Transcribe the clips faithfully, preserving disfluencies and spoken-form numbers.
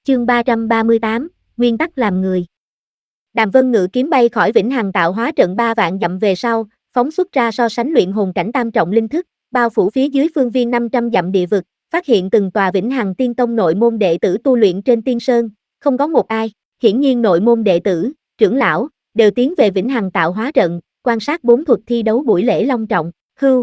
Chương ba trăm ba mươi tám, Nguyên tắc làm người. Đàm Vân ngự kiếm bay khỏi Vĩnh Hằng tạo hóa trận ba vạn dặm về sau, phóng xuất ra so sánh luyện hồn cảnh tam trọng linh thức, bao phủ phía dưới phương viên năm trăm dặm địa vực, phát hiện từng tòa Vĩnh Hằng Tiên Tông nội môn đệ tử tu luyện trên Tiên Sơn, không có một ai, hiển nhiên nội môn đệ tử, trưởng lão, đều tiến về Vĩnh Hằng tạo hóa trận, quan sát bốn thuật thi đấu buổi lễ long trọng. Hưu.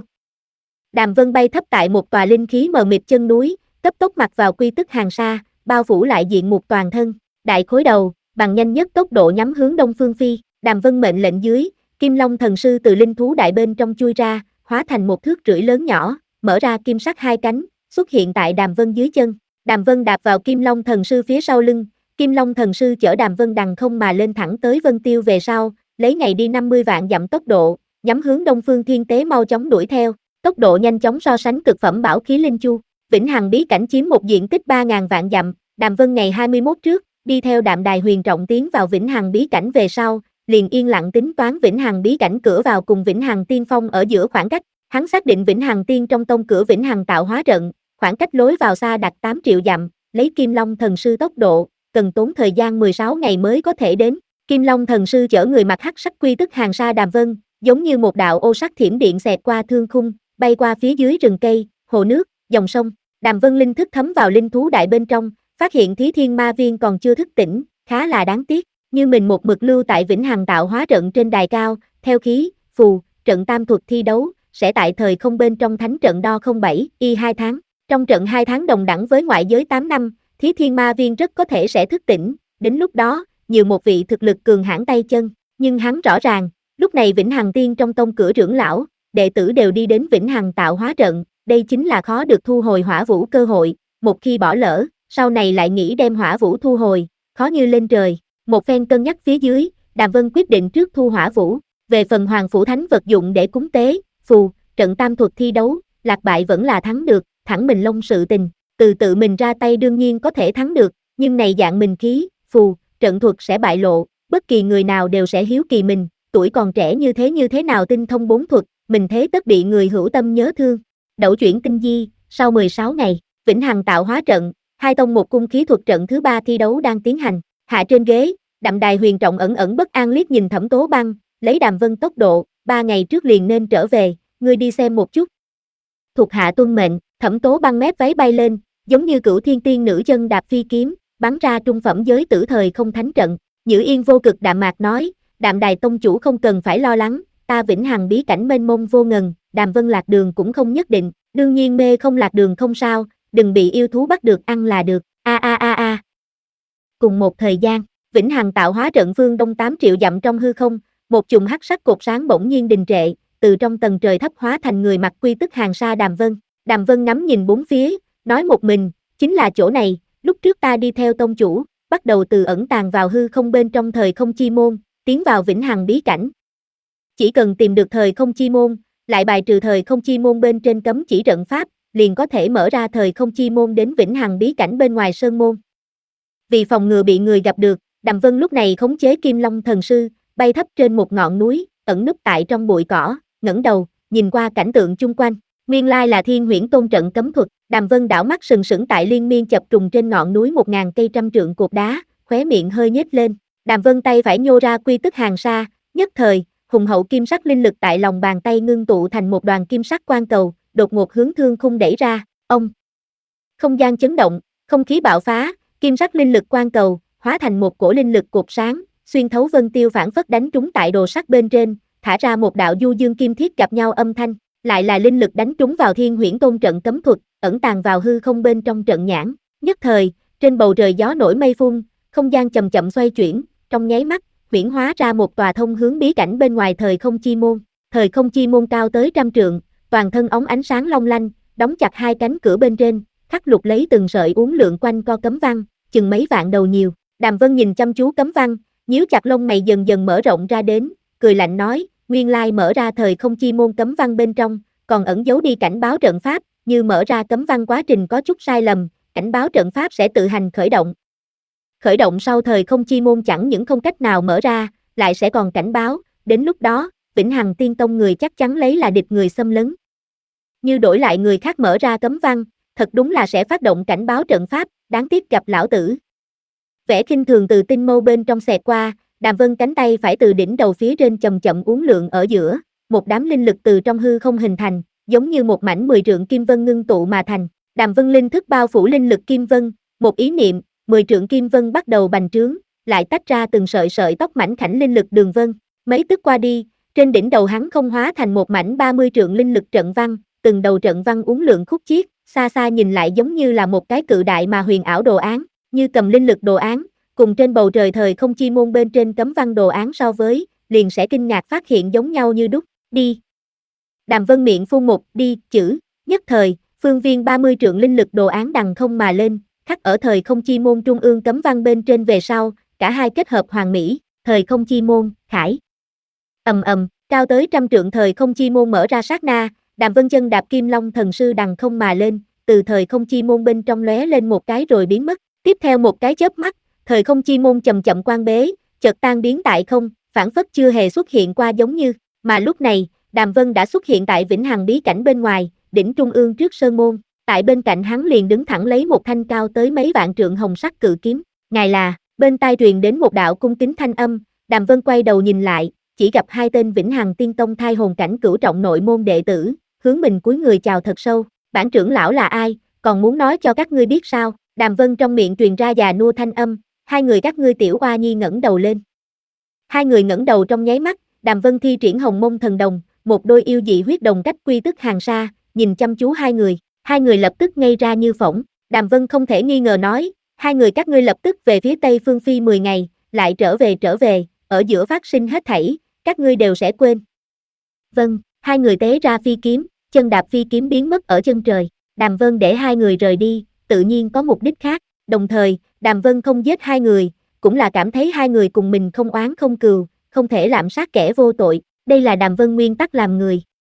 Đàm Vân bay thấp tại một tòa linh khí mờ mịt chân núi, cấp tốc mặc vào quy tức hàng sa, bao phủ lại diện mục toàn thân, đại khối đầu, bằng nhanh nhất tốc độ nhắm hướng đông phương phi. Đàm Vân mệnh lệnh dưới, Kim Long thần sư từ linh thú đại bên trong chui ra, hóa thành một thước rưỡi lớn nhỏ, mở ra kim sắc hai cánh, xuất hiện tại Đàm Vân dưới chân. Đàm Vân đạp vào Kim Long thần sư phía sau lưng, Kim Long thần sư chở Đàm Vân đằng không mà lên thẳng tới Vân Tiêu về sau, lấy ngày đi năm mươi vạn dặm tốc độ, nhắm hướng đông phương thiên tế mau chóng đuổi theo, tốc độ nhanh chóng so sánh cực phẩm bảo khí linh chu. Vĩnh Hằng bí cảnh chiếm một diện tích ba nghìn vạn dặm, Đàm Vân ngày hai mươi mốt trước, đi theo Đạm Đài Huyền Trọng tiến vào Vĩnh Hằng bí cảnh về sau, liền yên lặng tính toán Vĩnh Hằng bí cảnh cửa vào cùng Vĩnh Hằng Tiên Phong ở giữa khoảng cách, hắn xác định Vĩnh Hằng Tiên trong tông cửa Vĩnh Hằng tạo hóa trận, khoảng cách lối vào xa đặt tám triệu dặm, lấy Kim Long thần sư tốc độ, cần tốn thời gian mười sáu ngày mới có thể đến. Kim Long thần sư chở người mặc hắc sắc quy tức hàng sa Đàm Vân, giống như một đạo ô sắc thiểm điện xẹt qua thương khung, bay qua phía dưới rừng cây, hồ nước, dòng sông. Đàm Vân linh thức thấm vào linh thú đại bên trong, phát hiện Thí Thiên Ma Viên còn chưa thức tỉnh, khá là đáng tiếc, như mình một mực lưu tại Vĩnh Hằng tạo hóa trận trên đài cao, theo khí, phù, trận tam thuật thi đấu, sẽ tại thời không bên trong thánh trận đo không bảy, y hai tháng. Trong trận hai tháng đồng đẳng với ngoại giới tám năm, Thí Thiên Ma Viên rất có thể sẽ thức tỉnh, đến lúc đó, nhiều một vị thực lực cường hãn tay chân, nhưng hắn rõ ràng, lúc này Vĩnh Hằng Tiên trong tông cửa trưởng lão, đệ tử đều đi đến Vĩnh Hằng tạo hóa trận, đây chính là khó được thu hồi hỏa vũ cơ hội, một khi bỏ lỡ, sau này lại nghĩ đem hỏa vũ thu hồi, khó như lên trời. Một phen cân nhắc phía dưới, Đàm Vân quyết định trước thu hỏa vũ, về phần hoàng phủ thánh vật dụng để cúng tế, phù, trận tam thuật thi đấu, lạc bại vẫn là thắng được, thẳng mình lông sự tình, từ tự mình ra tay đương nhiên có thể thắng được, nhưng này dạng mình khí, phù, trận thuật sẽ bại lộ, bất kỳ người nào đều sẽ hiếu kỳ mình, tuổi còn trẻ như thế như thế nào tinh thông bốn thuật, mình thế tất bị người hữu tâm nhớ thương. Đẩu chuyển tinh di, sau mười sáu ngày, Vĩnh Hằng tạo hóa trận, hai tông một cung khí thuật trận thứ ba thi đấu đang tiến hành. Hạ trên ghế, Đạm Đài Huyền Trọng ẩn ẩn bất an liếc nhìn Thẩm Tố Băng, lấy Đàm Vân tốc độ, ba ngày trước liền nên trở về, ngươi đi xem một chút. Thuộc hạ tuân mệnh. Thẩm Tố Băng mép váy bay lên, giống như cửu thiên tiên nữ chân đạp phi kiếm, bắn ra trung phẩm giới tử thời không thánh trận. Nhữ Yên vô cực đạm mạc nói, Đạm Đài tông chủ không cần phải lo lắng, ta Vĩnh Hằng bí cảnh mênh mông vô ngần, Đàm Vân lạc đường cũng không nhất định, đương nhiên mê không lạc đường không sao, đừng bị yêu thú bắt được ăn là được. A a a a. Cùng một thời gian, Vĩnh Hằng tạo hóa trận phương đông tám triệu dặm trong hư không, một chùm hắc sắc cột sáng bỗng nhiên đình trệ, từ trong tầng trời thấp hóa thành người mặc quy tức hàng sa Đàm Vân. Đàm Vân ngắm nhìn bốn phía, nói một mình, chính là chỗ này, lúc trước ta đi theo tông chủ, bắt đầu từ ẩn tàng vào hư không bên trong thời không chi môn, tiến vào Vĩnh Hằng bí cảnh. Chỉ cần tìm được thời không chi môn, lại bài trừ thời không chi môn bên trên cấm chỉ trận pháp, liền có thể mở ra thời không chi môn đến Vĩnh Hằng bí cảnh bên ngoài sơn môn. Vì phòng ngừa bị người gặp được, Đàm Vân lúc này khống chế Kim Long thần sư, bay thấp trên một ngọn núi, ẩn núp tại trong bụi cỏ, ngẩng đầu, nhìn qua cảnh tượng chung quanh. Nguyên lai là Thiên Huyễn Tôn trận cấm thuật, Đàm Vân đảo mắt sừng sững tại liên miên chập trùng trên ngọn núi một ngàn cây trăm trượng cột đá, khóe miệng hơi nhếch lên. Đàm Vân tay phải nhô ra quy tức hàng sa, nhất thời, hùng hậu kim sắc linh lực tại lòng bàn tay ngưng tụ thành một đoàn kim sắc quang cầu, đột ngột hướng thương khung đẩy ra. Ông, không gian chấn động, không khí bạo phá, kim sắc linh lực quang cầu hóa thành một cổ linh lực cột sáng, xuyên thấu Vân Tiêu phản phất đánh trúng tại đồ sắt bên trên, thả ra một đạo du dương kim thiết gặp nhau âm thanh, lại là linh lực đánh trúng vào Thiên Huyễn Tôn trận cấm thuật, ẩn tàng vào hư không bên trong trận nhãn. Nhất thời, trên bầu trời gió nổi mây phun, không gian chậm chậm xoay chuyển, trong nháy mắt, huyễn hóa ra một tòa thông hướng bí cảnh bên ngoài thời không chi môn. Thời không chi môn cao tới trăm trượng, toàn thân ống ánh sáng long lanh, đóng chặt hai cánh cửa bên trên, khắc lục lấy từng sợi uốn lượn quanh co cấm văn, chừng mấy vạn đầu nhiều. Đàm Vân nhìn chăm chú cấm văn, nhíu chặt lông mày dần dần mở rộng ra đến, cười lạnh nói, nguyên lai mở ra thời không chi môn cấm văn bên trong, còn ẩn giấu đi cảnh báo trận pháp, như mở ra cấm văn quá trình có chút sai lầm, cảnh báo trận pháp sẽ tự hành khởi động. Khởi động sau thời không chi môn chẳng những không cách nào mở ra, lại sẽ còn cảnh báo, đến lúc đó, Vĩnh Hằng Tiên Tông người chắc chắn lấy là địch người xâm lấn. Như đổi lại người khác mở ra cấm văn, thật đúng là sẽ phát động cảnh báo trận pháp, đáng tiếc gặp lão tử. Vẻ khinh thường từ tinh mâu bên trong xẹt qua, Đàm Vân cánh tay phải từ đỉnh đầu phía trên chậm chậm uốn lượn ở giữa, một đám linh lực từ trong hư không hình thành, giống như một mảnh mười trượng kim vân ngưng tụ mà thành. Đàm Vân linh thức bao phủ linh lực kim vân, một ý niệm, mười trượng kim vân bắt đầu bành trướng, lại tách ra từng sợi sợi tóc mảnh khảnh linh lực đường vân. Mấy tức qua đi, trên đỉnh đầu hắn không hóa thành một mảnh ba mươi trượng linh lực trận văn, từng đầu trận văn uốn lượn khúc chiết, xa xa nhìn lại giống như là một cái cự đại mà huyền ảo đồ án, như cầm linh lực đồ án, cùng trên bầu trời thời không chi môn bên trên cấm văn đồ án so với, liền sẽ kinh ngạc phát hiện giống nhau như đúc. Đi. Đàm Vân miệng phun một đi chữ, nhất thời, phương viên ba mươi trượng linh lực đồ án đằng không mà lên, khắc ở thời không chi môn trung ương cấm văn bên trên về sau, cả hai kết hợp hoàn mỹ, thời không chi môn, khải. Ầm ầm, cao tới trăm trượng thời không chi môn mở ra sát na, Đàm Vân chân đạp Kim Long thần sư đằng không mà lên, từ thời không chi môn bên trong lóe lên một cái rồi biến mất, tiếp theo một cái chớp mắt, thời không chi môn chậm chậm quan bế, chợt tan biến tại không, phảng phất chưa hề xuất hiện qua giống như, mà lúc này, Đàm Vân đã xuất hiện tại Vĩnh Hằng bí cảnh bên ngoài, đỉnh trung ương trước sơn môn, tại bên cạnh hắn liền đứng thẳng lấy một thanh cao tới mấy vạn trượng hồng sắc cự kiếm, ngài là, bên tai truyền đến một đạo cung kính thanh âm, Đàm Vân quay đầu nhìn lại, chỉ gặp hai tên Vĩnh Hằng tiên tông thai hồn cảnh cửu trọng nội môn đệ tử, hướng mình cúi người chào thật sâu, bản trưởng lão là ai, còn muốn nói cho các ngươi biết sao? Đàm Vân trong miệng truyền ra già nua thanh âm, hai người các ngươi tiểu oa nhi ngẩng đầu lên. Hai người ngẩng đầu trong nháy mắt, Đàm Vân thi triển hồng mông thần đồng, một đôi yêu dị huyết đồng cách quy tức hàng xa, nhìn chăm chú hai người, hai người lập tức ngây ra như phỗng, Đàm Vân không thể nghi ngờ nói, hai người các ngươi lập tức về phía Tây Phương Phi mười ngày, lại trở về trở về, ở giữa phát sinh hết thảy, các ngươi đều sẽ quên. Vâng, hai người tế ra phi kiếm, chân đạp phi kiếm biến mất ở chân trời, Đàm Vân để hai người rời đi, tự nhiên có mục đích khác, đồng thời, Đàm Vân không giết hai người, cũng là cảm thấy hai người cùng mình không oán không cừu, không thể lạm sát kẻ vô tội, đây là Đàm Vân nguyên tắc làm người.